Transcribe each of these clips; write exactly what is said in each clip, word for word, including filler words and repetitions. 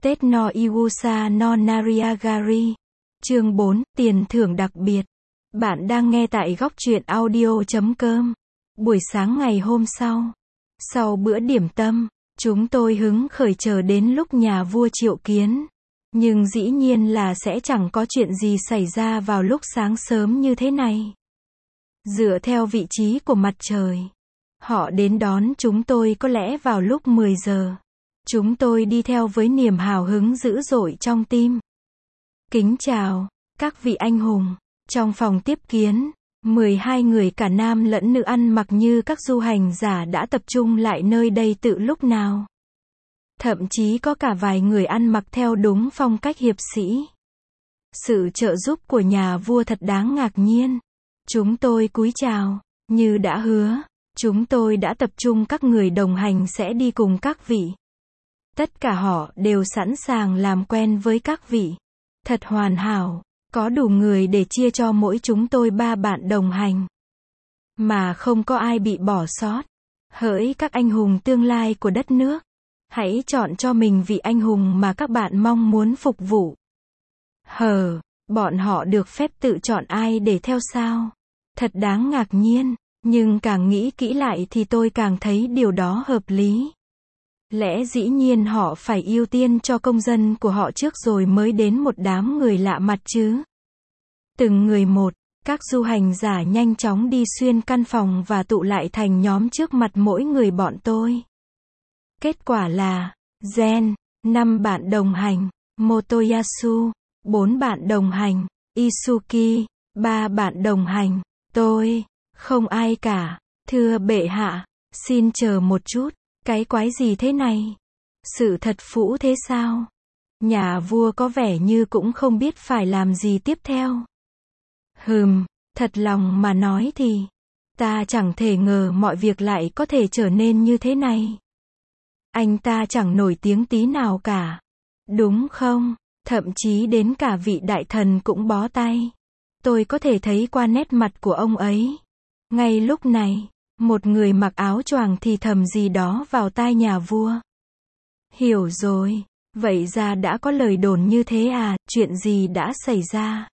Tết no Iwusa no Nariagari. Chương bốn, tiền thưởng đặc biệt. Bạn đang nghe tại góc truyện audio chấm com. Buổi sáng ngày hôm sau, sau bữa điểm tâm, chúng tôi hứng khởi chờ đến lúc nhà vua triệu kiến. Nhưng dĩ nhiên là sẽ chẳng có chuyện gì xảy ra vào lúc sáng sớm như thế này. Dựa theo vị trí của mặt trời, họ đến đón chúng tôi có lẽ vào lúc mười giờ. Chúng tôi đi theo với niềm hào hứng dữ dội trong tim. Kính chào, các vị anh hùng. Trong phòng tiếp kiến, mười hai người cả nam lẫn nữ ăn mặc như các du hành giả đã tập trung lại nơi đây từ lúc nào. Thậm chí có cả vài người ăn mặc theo đúng phong cách hiệp sĩ. Sự trợ giúp của nhà vua thật đáng ngạc nhiên. Chúng tôi cúi chào, như đã hứa, chúng tôi đã tập trung các người đồng hành sẽ đi cùng các vị. Tất cả họ đều sẵn sàng làm quen với các vị. Thật hoàn hảo, có đủ người để chia cho mỗi chúng tôi ba bạn đồng hành. Mà không có ai bị bỏ sót. Hỡi các anh hùng tương lai của đất nước, hãy chọn cho mình vị anh hùng mà các bạn mong muốn phục vụ. Hờ, bọn họ được phép tự chọn ai để theo sao? Thật đáng ngạc nhiên, nhưng càng nghĩ kỹ lại thì tôi càng thấy điều đó hợp lý. Lẽ dĩ nhiên họ phải ưu tiên cho công dân của họ trước rồi mới đến một đám người lạ mặt chứ. Từng người một, các du hành giả nhanh chóng đi xuyên căn phòng và tụ lại thành nhóm trước mặt mỗi người bọn tôi. Kết quả là, Gen, năm bạn đồng hành, Motoyasu, bốn bạn đồng hành, Isuki, ba bạn đồng hành, tôi, không ai cả. Thưa bệ hạ, xin chờ một chút. Cái quái gì thế này? Sự thật phũ thế sao? Nhà vua có vẻ như cũng không biết phải làm gì tiếp theo. Hừm, thật lòng mà nói thì, ta chẳng thể ngờ mọi việc lại có thể trở nên như thế này. Anh ta chẳng nổi tiếng tí nào cả. Đúng không? Thậm chí đến cả vị đại thần cũng bó tay. Tôi có thể thấy qua nét mặt của ông ấy. Ngay lúc này, một người mặc áo choàng thì thầm gì đó vào tai nhà vua. Hiểu rồi, vậy ra đã có lời đồn như thế à, chuyện gì đã xảy ra?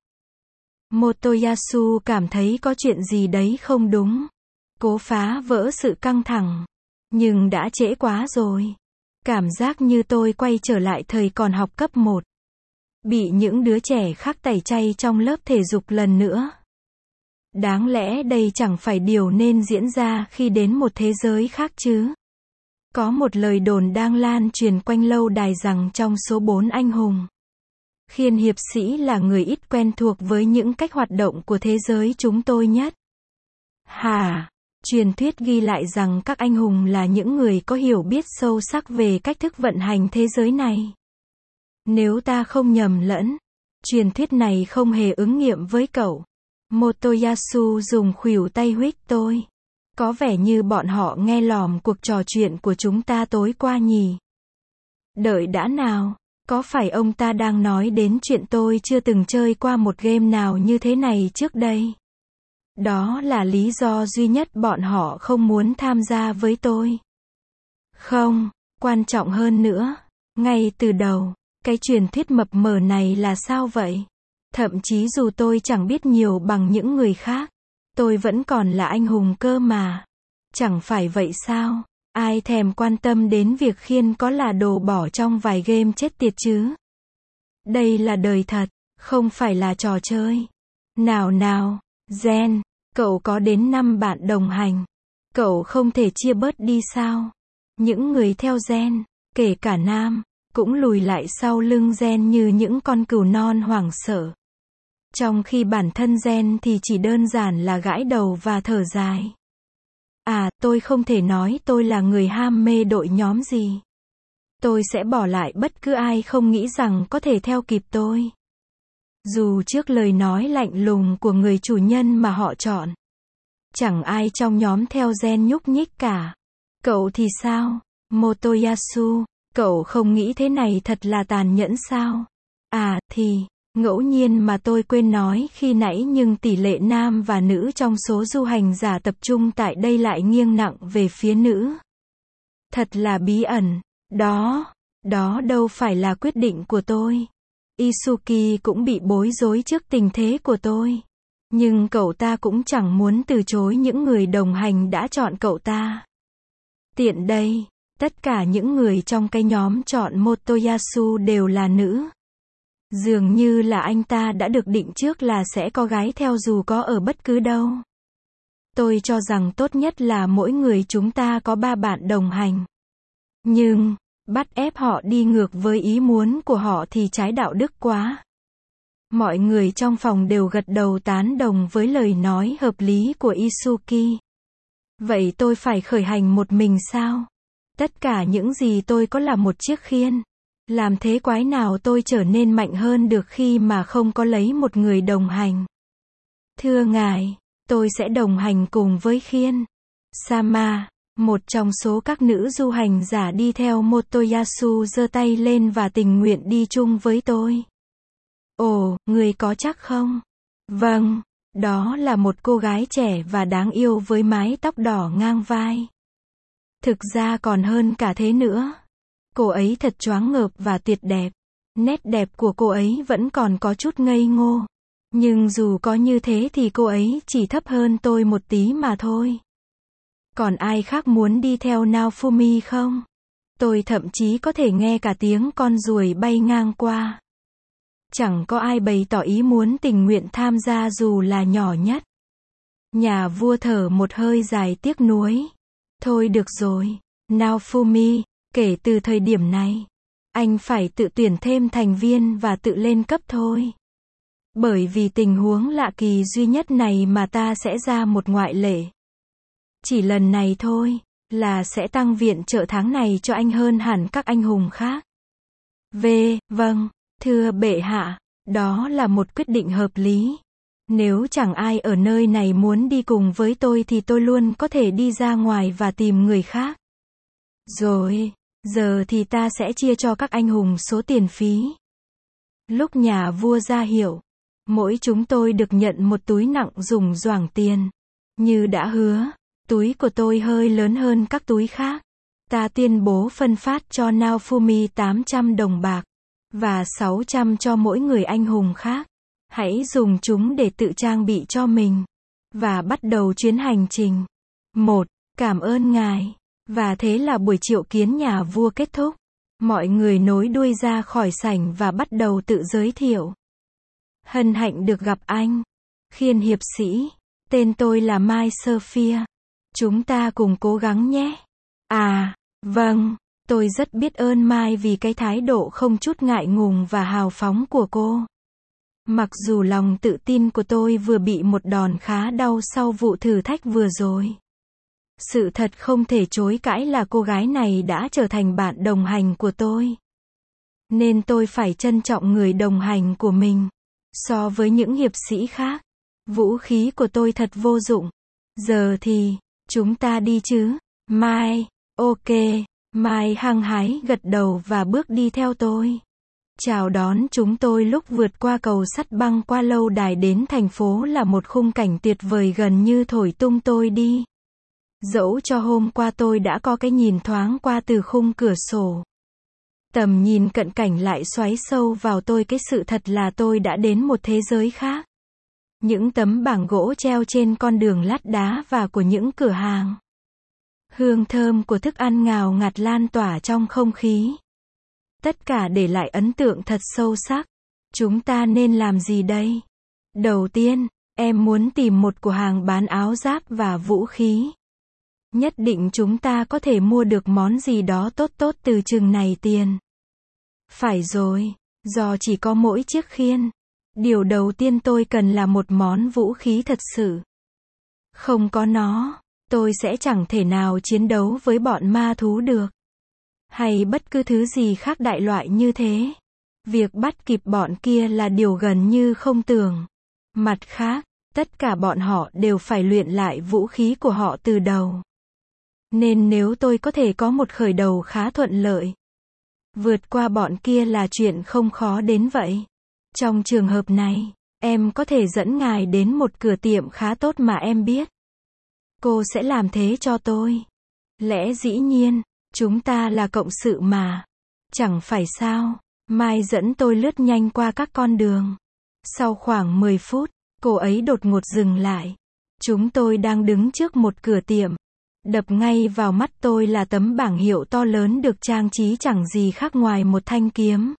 Motoyasu cảm thấy có chuyện gì đấy không đúng. Cố phá vỡ sự căng thẳng. Nhưng đã trễ quá rồi. Cảm giác như tôi quay trở lại thời còn học cấp một. Bị những đứa trẻ khác tẩy chay trong lớp thể dục lần nữa. Đáng lẽ đây chẳng phải điều nên diễn ra khi đến một thế giới khác chứ. Có một lời đồn đang lan truyền quanh lâu đài rằng trong số bốn anh hùng, Khiên hiệp sĩ là người ít quen thuộc với những cách hoạt động của thế giới chúng tôi nhất. Hả? Truyền thuyết ghi lại rằng các anh hùng là những người có hiểu biết sâu sắc về cách thức vận hành thế giới này. Nếu ta không nhầm lẫn, truyền thuyết này không hề ứng nghiệm với cậu. Motoyasu dùng khuỷu tay huých tôi. Có vẻ như bọn họ nghe lỏm cuộc trò chuyện của chúng ta tối qua nhỉ. Đợi đã nào, có phải ông ta đang nói đến chuyện tôi chưa từng chơi qua một game nào như thế này trước đây? Đó là lý do duy nhất bọn họ không muốn tham gia với tôi. Không, quan trọng hơn nữa, ngay từ đầu, cái truyền thuyết mập mờ này là sao vậy? Thậm chí dù tôi chẳng biết nhiều bằng những người khác, tôi vẫn còn là anh hùng cơ mà. Chẳng phải vậy sao? Ai thèm quan tâm đến việc Khiên có là đồ bỏ trong vài game chết tiệt chứ? Đây là đời thật, không phải là trò chơi. Nào nào, Gen, cậu có đến năm bạn đồng hành. Cậu không thể chia bớt đi sao? Những người theo Gen, kể cả nam, cũng lùi lại sau lưng Gen như những con cừu non hoảng sợ. Trong khi bản thân Gen thì chỉ đơn giản là gãi đầu và thở dài. À, tôi không thể nói tôi là người ham mê đội nhóm gì. Tôi sẽ bỏ lại bất cứ ai không nghĩ rằng có thể theo kịp tôi. Dù trước lời nói lạnh lùng của người chủ nhân mà họ chọn, chẳng ai trong nhóm theo Gen nhúc nhích cả. Cậu thì sao? Motoyasu, cậu không nghĩ thế này thật là tàn nhẫn sao? À, thì, ngẫu nhiên mà tôi quên nói khi nãy nhưng tỷ lệ nam và nữ trong số du hành giả tập trung tại đây lại nghiêng nặng về phía nữ. Thật là bí ẩn, đó. Đó đâu phải là quyết định của tôi. Isuki cũng bị bối rối trước tình thế của tôi. Nhưng cậu ta cũng chẳng muốn từ chối những người đồng hành đã chọn cậu ta. Tiện đây, tất cả những người trong cái nhóm chọn Motoyasu đều là nữ. Dường như là anh ta đã được định trước là sẽ có gái theo dù có ở bất cứ đâu. Tôi cho rằng tốt nhất là mỗi người chúng ta có ba bạn đồng hành. Nhưng, bắt ép họ đi ngược với ý muốn của họ thì trái đạo đức quá. Mọi người trong phòng đều gật đầu tán đồng với lời nói hợp lý của Isuki. Vậy tôi phải khởi hành một mình sao? Tất cả những gì tôi có là một chiếc khiên. Làm thế quái nào tôi trở nên mạnh hơn được khi mà không có lấy một người đồng hành? Thưa ngài, tôi sẽ đồng hành cùng với khiên. Sama, một trong số các nữ du hành giả đi theo Motoyasu giơ tay lên và tình nguyện đi chung với tôi. Ồ, người có chắc không? Vâng, đó là một cô gái trẻ và đáng yêu với mái tóc đỏ ngang vai. Thực ra còn hơn cả thế nữa. Cô ấy thật choáng ngợp và tuyệt đẹp. Nét đẹp của cô ấy vẫn còn có chút ngây ngô. Nhưng dù có như thế thì cô ấy chỉ thấp hơn tôi một tí mà thôi. Còn ai khác muốn đi theo Naofumi không? Tôi thậm chí có thể nghe cả tiếng con ruồi bay ngang qua. Chẳng có ai bày tỏ ý muốn tình nguyện tham gia dù là nhỏ nhất. Nhà vua thở một hơi dài tiếc nuối. Thôi được rồi, Naofumi, kể từ thời điểm này, anh phải tự tuyển thêm thành viên và tự lên cấp thôi. Bởi vì tình huống lạ kỳ duy nhất này mà ta sẽ ra một ngoại lệ. Chỉ lần này thôi, là sẽ tăng viện trợ tháng này cho anh hơn hẳn các anh hùng khác. V, vâng, thưa bệ hạ, đó là một quyết định hợp lý. Nếu chẳng ai ở nơi này muốn đi cùng với tôi thì tôi luôn có thể đi ra ngoài và tìm người khác. Rồi, giờ thì ta sẽ chia cho các anh hùng số tiền phí. Lúc nhà vua ra hiệu, mỗi chúng tôi được nhận một túi nặng rủng rhoảng tiền. Như đã hứa, túi của tôi hơi lớn hơn các túi khác. Ta tuyên bố phân phát cho Naofumi tám trăm đồng bạc, và sáu trăm cho mỗi người anh hùng khác. Hãy dùng chúng để tự trang bị cho mình, và bắt đầu chuyến hành trình. một. Cảm ơn ngài. Và thế là buổi triệu kiến nhà vua kết thúc. Mọi người nối đuôi ra khỏi sảnh và bắt đầu tự giới thiệu. Hân hạnh được gặp anh. Khiên hiệp sĩ. Tên tôi là Mai Sophia. Chúng ta cùng cố gắng nhé. À, vâng. Tôi rất biết ơn Mai vì cái thái độ không chút ngại ngùng và hào phóng của cô. Mặc dù lòng tự tin của tôi vừa bị một đòn khá đau sau vụ thử thách vừa rồi. Sự thật không thể chối cãi là cô gái này đã trở thành bạn đồng hành của tôi. Nên tôi phải trân trọng người đồng hành của mình. So với những hiệp sĩ khác, vũ khí của tôi thật vô dụng. Giờ thì, chúng ta đi chứ? Mai, ok. Mai hăng hái gật đầu và bước đi theo tôi. Chào đón chúng tôi lúc vượt qua cầu sắt băng qua lâu đài đến thành phố là một khung cảnh tuyệt vời gần như thổi tung tôi đi. Dẫu cho hôm qua tôi đã có cái nhìn thoáng qua từ khung cửa sổ. Tầm nhìn cận cảnh lại xoáy sâu vào tôi cái sự thật là tôi đã đến một thế giới khác. Những tấm bảng gỗ treo trên con đường lát đá và của những cửa hàng. Hương thơm của thức ăn ngào ngạt lan tỏa trong không khí. Tất cả để lại ấn tượng thật sâu sắc. Chúng ta nên làm gì đây? Đầu tiên, em muốn tìm một cửa hàng bán áo giáp và vũ khí. Nhất định chúng ta có thể mua được món gì đó tốt tốt từ chừng này tiền. Phải rồi, do chỉ có mỗi chiếc khiên. Điều đầu tiên tôi cần là một món vũ khí thật sự. Không có nó, tôi sẽ chẳng thể nào chiến đấu với bọn ma thú được. Hay bất cứ thứ gì khác đại loại như thế. Việc bắt kịp bọn kia là điều gần như không tưởng. Mặt khác, tất cả bọn họ đều phải luyện lại vũ khí của họ từ đầu. Nên nếu tôi có thể có một khởi đầu khá thuận lợi, vượt qua bọn kia là chuyện không khó đến vậy. Trong trường hợp này, em có thể dẫn ngài đến một cửa tiệm khá tốt mà em biết. Cô sẽ làm thế cho tôi. Lẽ dĩ nhiên, chúng ta là cộng sự mà. Chẳng phải sao? Mai dẫn tôi lướt nhanh qua các con đường. Sau khoảng mười phút, cô ấy đột ngột dừng lại. Chúng tôi đang đứng trước một cửa tiệm. Đập ngay vào mắt tôi là tấm bảng hiệu to lớn được trang trí chẳng gì khác ngoài một thanh kiếm.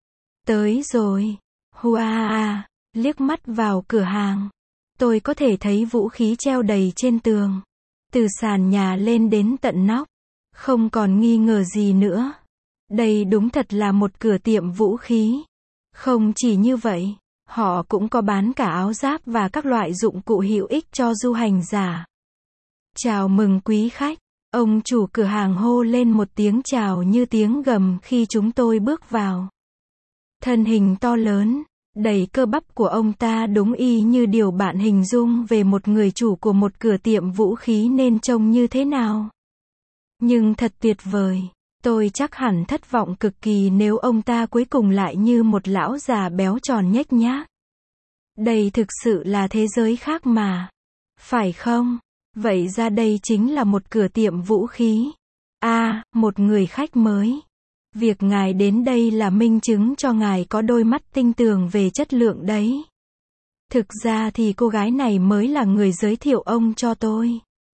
Tới rồi. Hoa, liếc mắt vào cửa hàng. Tôi có thể thấy vũ khí treo đầy trên tường. Từ sàn nhà lên đến tận nóc. Không còn nghi ngờ gì nữa. Đây đúng thật là một cửa tiệm vũ khí. Không chỉ như vậy, họ cũng có bán cả áo giáp và các loại dụng cụ hữu ích cho du hành giả. Chào mừng quý khách. Ông chủ cửa hàng hô lên một tiếng chào như tiếng gầm khi chúng tôi bước vào. Thân hình to lớn, đầy cơ bắp của ông ta đúng y như điều bạn hình dung về một người chủ của một cửa tiệm vũ khí nên trông như thế nào. Nhưng thật tuyệt vời. Tôi chắc hẳn thất vọng cực kỳ nếu ông ta cuối cùng lại như một lão già béo tròn nhếch nhác. Đây thực sự là thế giới khác mà. Phải không? Vậy ra đây chính là một cửa tiệm vũ khí. À, một người khách mới. Việc ngài đến đây là minh chứng cho ngài có đôi mắt tinh tường về chất lượng đấy. Thực ra thì cô gái này mới là người giới thiệu ông cho tôi.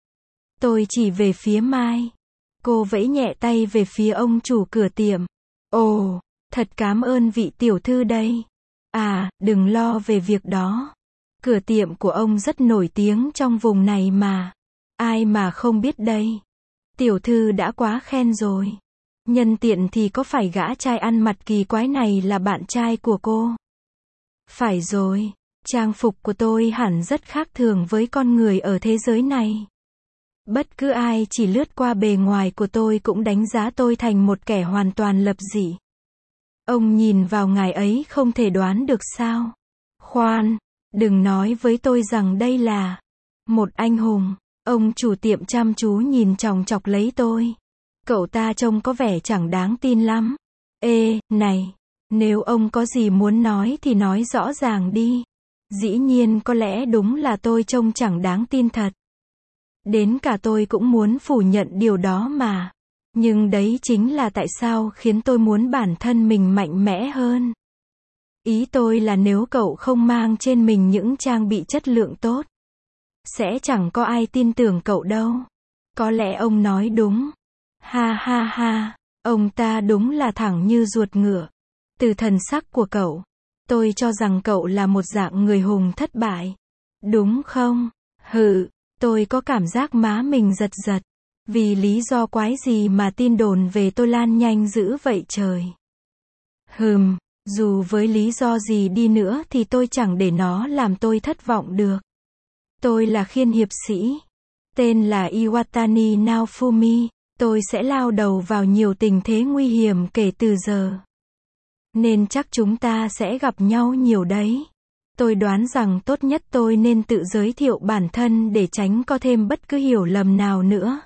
Tôi chỉ về phía Mai. Cô vẫy nhẹ tay về phía ông chủ cửa tiệm. Ồ, thật cảm ơn vị tiểu thư đây. À, đừng lo về việc đó. Cửa tiệm của ông rất nổi tiếng trong vùng này mà. Ai mà không biết đây. Tiểu thư đã quá khen rồi. Nhân tiện thì có phải gã trai ăn mặc kỳ quái này là bạn trai của cô? Phải rồi, trang phục của tôi hẳn rất khác thường với con người ở thế giới này. Bất cứ ai chỉ lướt qua bề ngoài của tôi cũng đánh giá tôi thành một kẻ hoàn toàn lập dị. Ông nhìn vào ngài ấy không thể đoán được sao? Khoan, đừng nói với tôi rằng đây là một anh hùng. Ông chủ tiệm chăm chú nhìn chòng chọc lấy tôi. Cậu ta trông có vẻ chẳng đáng tin lắm. Ê, này, nếu ông có gì muốn nói thì nói rõ ràng đi. Dĩ nhiên có lẽ đúng là tôi trông chẳng đáng tin thật. Đến cả tôi cũng muốn phủ nhận điều đó mà. Nhưng đấy chính là tại sao khiến tôi muốn bản thân mình mạnh mẽ hơn. Ý tôi là nếu cậu không mang trên mình những trang bị chất lượng tốt, sẽ chẳng có ai tin tưởng cậu đâu. Có lẽ ông nói đúng. Ha ha ha, ông ta đúng là thẳng như ruột ngựa. Từ thần sắc của cậu, tôi cho rằng cậu là một dạng người hùng thất bại. Đúng không? Hừ, tôi có cảm giác má mình giật giật. Vì lý do quái gì mà tin đồn về tôi lan nhanh dữ vậy trời? Hừm, dù với lý do gì đi nữa thì tôi chẳng để nó làm tôi thất vọng được. Tôi là khiên hiệp sĩ. Tên là Iwatani Naofumi. Tôi sẽ lao đầu vào nhiều tình thế nguy hiểm kể từ giờ. Nên chắc chúng ta sẽ gặp nhau nhiều đấy. Tôi đoán rằng tốt nhất tôi nên tự giới thiệu bản thân để tránh có thêm bất cứ hiểu lầm nào nữa.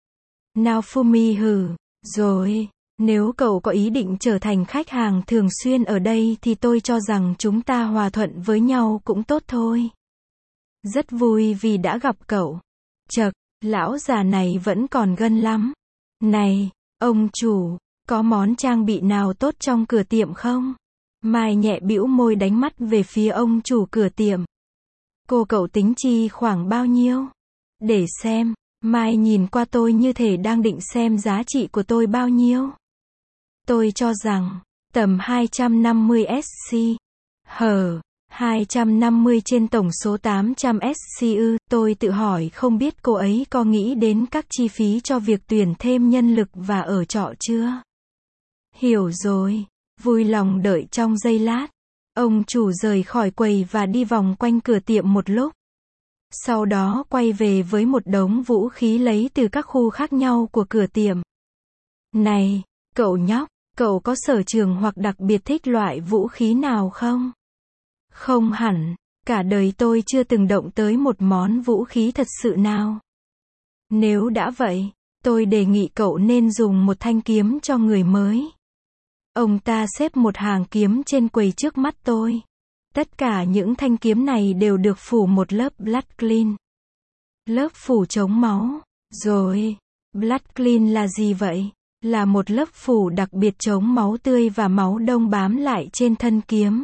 Naofumi hừ, rồi, nếu cậu có ý định trở thành khách hàng thường xuyên ở đây thì tôi cho rằng chúng ta hòa thuận với nhau cũng tốt thôi. Rất vui vì đã gặp cậu. Chậc, lão già này vẫn còn gân lắm. Này, ông chủ, có món trang bị nào tốt trong cửa tiệm không? Mai nhẹ bĩu môi đánh mắt về phía ông chủ cửa tiệm. Cô cậu tính chi khoảng bao nhiêu? Để xem. Mai nhìn qua tôi như thể đang định xem giá trị của tôi bao nhiêu. Tôi cho rằng, tầm hai trăm năm mươi S C. Hờ, hai trăm năm mươi trên tổng số tám trăm S C ư, tôi tự hỏi không biết cô ấy có nghĩ đến các chi phí cho việc tuyển thêm nhân lực và ở trọ chưa? Hiểu rồi, vui lòng đợi trong giây lát. Ông chủ rời khỏi quầy và đi vòng quanh cửa tiệm một lúc. Sau đó quay về với một đống vũ khí lấy từ các khu khác nhau của cửa tiệm. Này, cậu nhóc, cậu có sở trường hoặc đặc biệt thích loại vũ khí nào không? Không hẳn, cả đời tôi chưa từng động tới một món vũ khí thật sự nào. Nếu đã vậy, tôi đề nghị cậu nên dùng một thanh kiếm cho người mới. Ông ta xếp một hàng kiếm trên quầy trước mắt tôi. Tất cả những thanh kiếm này đều được phủ một lớp Blood Clean. Lớp phủ chống máu. Rồi, Blood Clean là gì vậy? là một lớp phủ đặc biệt chống máu tươi và máu đông bám lại trên thân kiếm,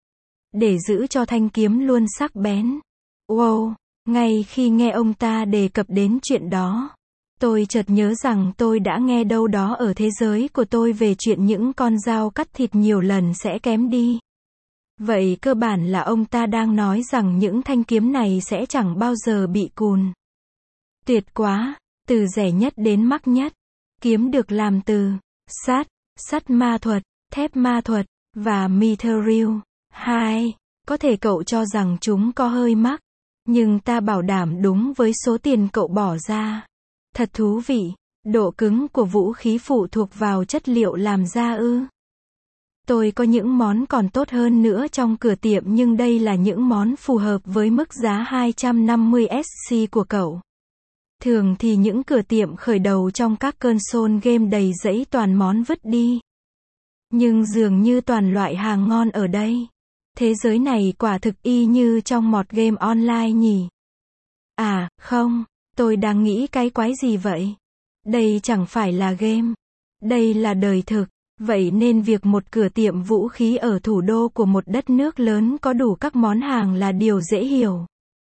để giữ cho thanh kiếm luôn sắc bén. Wow, ngay khi nghe ông ta đề cập đến chuyện đó, tôi chợt nhớ rằng tôi đã nghe đâu đó ở thế giới của tôi về chuyện những con dao cắt thịt nhiều lần sẽ kém đi. Vậy cơ bản là ông ta đang nói rằng những thanh kiếm này sẽ chẳng bao giờ bị cùn. Tuyệt quá, từ rẻ nhất đến mắc nhất. Kiếm được làm từ sắt, sắt ma thuật, thép ma thuật, và mithril. Hai, có thể cậu cho rằng chúng có hơi mắc, nhưng ta bảo đảm đúng với số tiền cậu bỏ ra. Thật thú vị, độ cứng của vũ khí phụ thuộc vào chất liệu làm ra ư? Tôi có những món còn tốt hơn nữa trong cửa tiệm nhưng đây là những món phù hợp với mức giá hai trăm năm mươi đô la của cậu. Thường thì những cửa tiệm khởi đầu trong các console game đầy rẫy toàn món vứt đi. Nhưng dường như toàn loại hàng ngon ở đây. Thế giới này quả thực y như trong một game online nhỉ? À, không, tôi đang nghĩ cái quái gì vậy? Đây chẳng phải là game. Đây là đời thực. Vậy nên việc một cửa tiệm vũ khí ở thủ đô của một đất nước lớn có đủ các món hàng là điều dễ hiểu.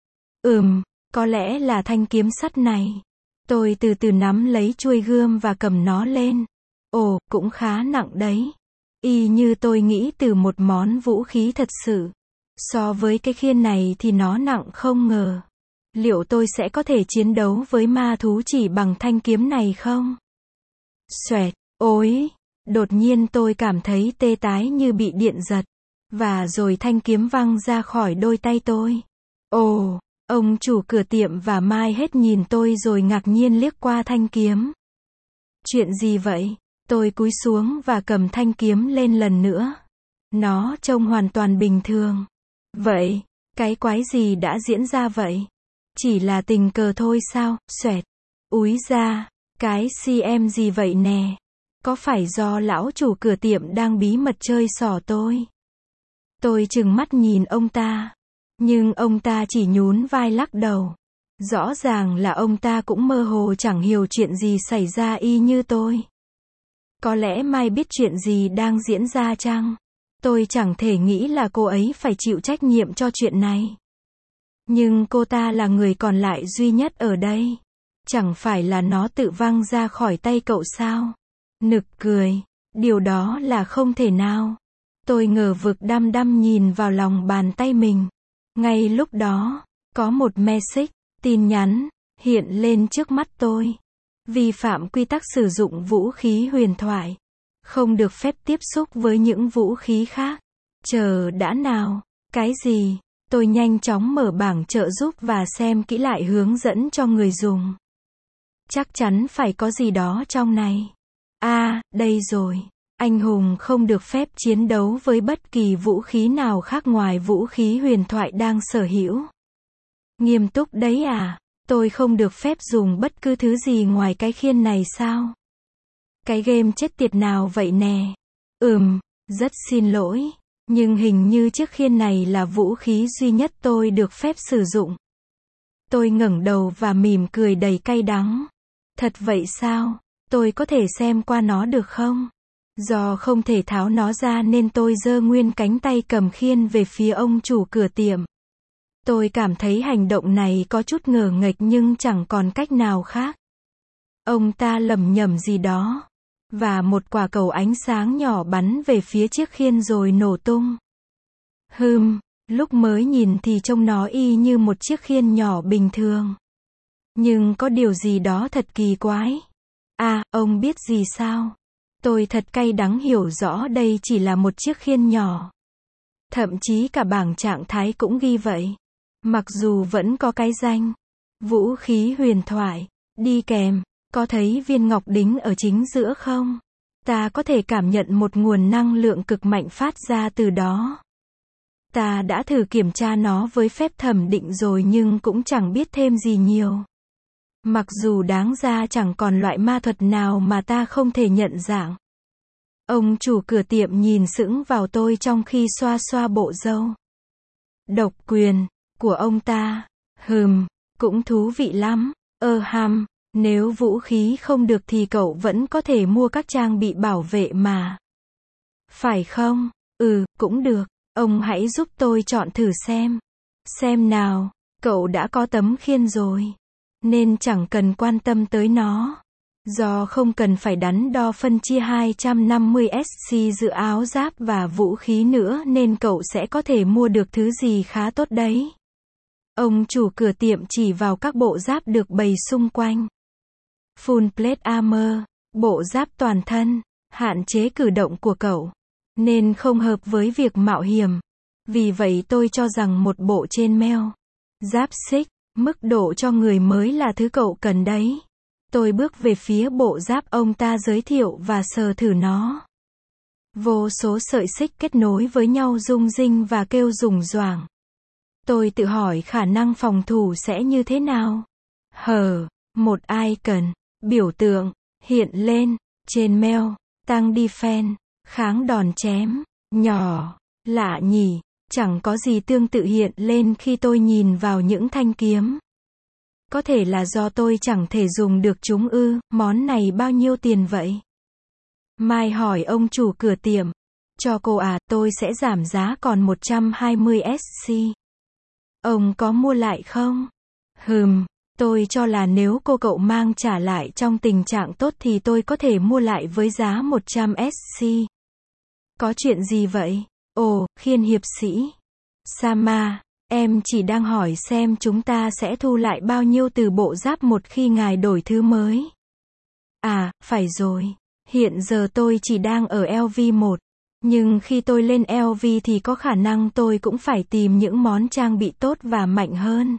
Ừm, có lẽ là thanh kiếm sắt này. Tôi từ từ nắm lấy chuôi gươm và cầm nó lên. Ồ, cũng khá nặng đấy. Y như tôi nghĩ từ một món vũ khí thật sự. So với cái khiên này thì nó nặng không ngờ. Liệu tôi sẽ có thể chiến đấu với ma thú chỉ bằng thanh kiếm này không? Xoẹt, ối, đột nhiên tôi cảm thấy tê tái như bị điện giật. Và rồi thanh kiếm văng ra khỏi đôi tay tôi. Ồ, ông chủ cửa tiệm và Mai hết nhìn tôi rồi ngạc nhiên liếc qua thanh kiếm. Chuyện gì vậy? Tôi cúi xuống và cầm thanh kiếm lên lần nữa. Nó trông hoàn toàn bình thường. Vậy, cái quái gì đã diễn ra vậy? Chỉ là tình cờ thôi sao? Xoẹt. Úi da, cái xê em gì vậy nè? Có phải do lão chủ cửa tiệm đang bí mật chơi xỏ tôi? Tôi trừng mắt nhìn ông ta. Nhưng ông ta chỉ nhún vai lắc đầu. Rõ ràng là ông ta cũng mơ hồ chẳng hiểu chuyện gì xảy ra y như tôi. Có lẽ Mai biết chuyện gì đang diễn ra chăng? Tôi chẳng thể nghĩ là cô ấy phải chịu trách nhiệm cho chuyện này. Nhưng cô ta là người còn lại duy nhất ở đây. Chẳng phải là nó tự văng ra khỏi tay cậu sao? Nực cười. Điều đó là không thể nào. Tôi ngờ vực đăm đăm nhìn vào lòng bàn tay mình. Ngay lúc đó, có một message, tin nhắn, hiện lên trước mắt tôi. Vi phạm quy tắc sử dụng vũ khí huyền thoại. Không được phép tiếp xúc với những vũ khí khác. Chờ đã nào. Cái gì? Tôi nhanh chóng mở bảng trợ giúp và xem kỹ lại hướng dẫn cho người dùng. Chắc chắn phải có gì đó trong này. À, đây rồi. Anh hùng không được phép chiến đấu với bất kỳ vũ khí nào khác ngoài vũ khí huyền thoại đang sở hữu. Nghiêm túc đấy à? Tôi không được phép dùng bất cứ thứ gì ngoài cái khiên này sao? Cái game chết tiệt nào vậy nè? Ừm, rất xin lỗi. Nhưng hình như chiếc khiên này là vũ khí duy nhất tôi được phép sử dụng. Tôi ngẩng đầu và mỉm cười đầy cay đắng. Thật vậy sao? Tôi có thể xem qua nó được không? Do không thể tháo nó ra nên tôi giơ nguyên cánh tay cầm khiên về phía ông chủ cửa tiệm. Tôi cảm thấy hành động này có chút ngờ nghệch nhưng chẳng còn cách nào khác. Ông ta lẩm nhẩm gì đó. Và một quả cầu ánh sáng nhỏ bắn về phía chiếc khiên rồi nổ tung. Hừm, lúc mới nhìn thì trông nó y như một chiếc khiên nhỏ bình thường. Nhưng có điều gì đó thật kỳ quái. À, ông biết gì sao? Tôi thật cay đắng hiểu rõ đây chỉ là một chiếc khiên nhỏ. Thậm chí cả bảng trạng thái cũng ghi vậy. Mặc dù vẫn có cái danh vũ khí huyền thoại đi kèm. Có thấy viên ngọc đính ở chính giữa không? Ta có thể cảm nhận một nguồn năng lượng cực mạnh phát ra từ đó. Ta đã thử kiểm tra nó với phép thẩm định rồi nhưng cũng chẳng biết thêm gì nhiều. Mặc dù đáng ra chẳng còn loại ma thuật nào mà ta không thể nhận dạng. Ông chủ cửa tiệm nhìn sững vào tôi trong khi xoa xoa bộ râu. Độc quyền của ông ta. Hừm, cũng thú vị lắm. Ơ hăm. Nếu vũ khí không được thì cậu vẫn có thể mua các trang bị bảo vệ mà. Phải không? Ừ, cũng được. Ông hãy giúp tôi chọn thử xem. Xem nào, cậu đã có tấm khiên rồi. Nên chẳng cần quan tâm tới nó. Do không cần phải đắn đo phân chia hai trăm năm mươi xê giữa áo giáp và vũ khí nữa nên cậu sẽ có thể mua được thứ gì khá tốt đấy. Ông chủ cửa tiệm chỉ vào các bộ giáp được bày xung quanh. Full plate armor, bộ giáp toàn thân, hạn chế cử động của cậu, nên không hợp với việc mạo hiểm. Vì vậy tôi cho rằng một bộ trên meo, giáp xích, mức độ cho người mới là thứ cậu cần đấy. Tôi bước về phía bộ giáp ông ta giới thiệu và sờ thử nó. Vô số sợi xích kết nối với nhau rung rinh và kêu rùng rchoàng. Tôi tự hỏi khả năng phòng thủ sẽ như thế nào. Hờ, một icon, biểu tượng, hiện lên, trên mail, tăng defense, kháng đòn chém, nhỏ, lạ nhỉ, chẳng có gì tương tự hiện lên khi tôi nhìn vào những thanh kiếm. Có thể là do tôi chẳng thể dùng được chúng ư, món này bao nhiêu tiền vậy? Mai hỏi ông chủ cửa tiệm. Cho cô à, tôi sẽ giảm giá còn một trăm hai mươi xê. Ông có mua lại không? Hừm, tôi cho là nếu cô cậu mang trả lại trong tình trạng tốt thì tôi có thể mua lại với giá một trăm xê. Có chuyện gì vậy? Ồ, khiên hiệp sĩ. Sama, em chỉ đang hỏi xem chúng ta sẽ thu lại bao nhiêu từ bộ giáp một khi ngài đổi thứ mới. À, phải rồi. Hiện giờ tôi chỉ đang ở lờ vê một. Nhưng khi tôi lên lờ vê thì có khả năng tôi cũng phải tìm những món trang bị tốt và mạnh hơn.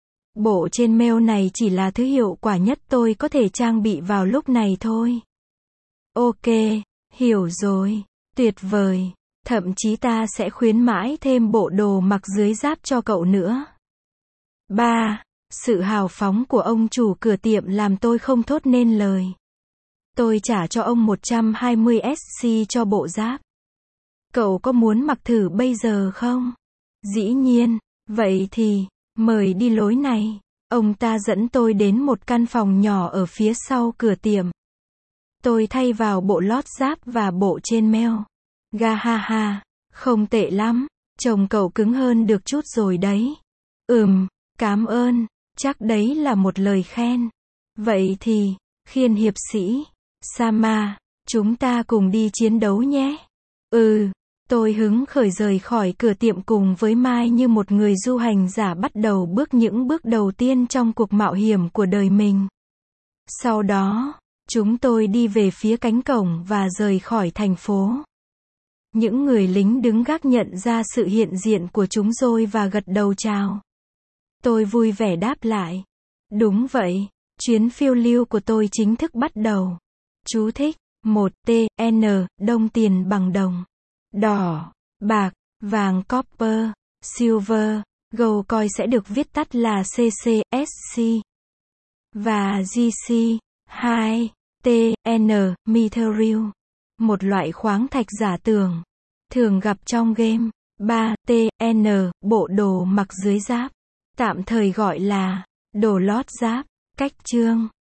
Bộ trên mail này chỉ là thứ hiệu quả nhất tôi có thể trang bị vào lúc này thôi. Ok, hiểu rồi. Tuyệt vời. Thậm chí ta sẽ khuyến mãi thêm bộ đồ mặc dưới giáp cho cậu nữa. ba. Sự hào phóng của ông chủ cửa tiệm làm tôi không thốt nên lời. Tôi trả cho ông một trăm hai mươi xê cho bộ giáp. Cậu có muốn mặc thử bây giờ không? Dĩ nhiên. Vậy thì, mời đi lối này. Ông ta dẫn tôi đến một căn phòng nhỏ ở phía sau cửa tiệm. Tôi thay vào bộ lót giáp và bộ trên mail. Ga ha ha, không tệ lắm, chồng cậu cứng hơn được chút rồi đấy. Ừm, cảm ơn, chắc đấy là một lời khen. Vậy thì, khiên hiệp sĩ, Sama, chúng ta cùng đi chiến đấu nhé. Ừ, tôi hứng khởi rời khỏi cửa tiệm cùng với Mai như một người du hành giả bắt đầu bước những bước đầu tiên trong cuộc mạo hiểm của đời mình. Sau đó, chúng tôi đi về phía cánh cổng và rời khỏi thành phố. Những người lính đứng gác nhận ra sự hiện diện của chúng tôi và gật đầu chào. Tôi vui vẻ đáp lại. Đúng vậy, chuyến phiêu lưu của tôi chính thức bắt đầu. Chú thích, một T N, đồng tiền bằng đồng. Đỏ, bạc, vàng copper, silver, gold coin sẽ được viết tắt là C C S C. Và G C, hai T N, Mithril. Một loại khoáng thạch giả tưởng. Thường gặp trong game. ba T N, bộ đồ mặc dưới giáp. Tạm thời gọi là đồ lót giáp. Cách chương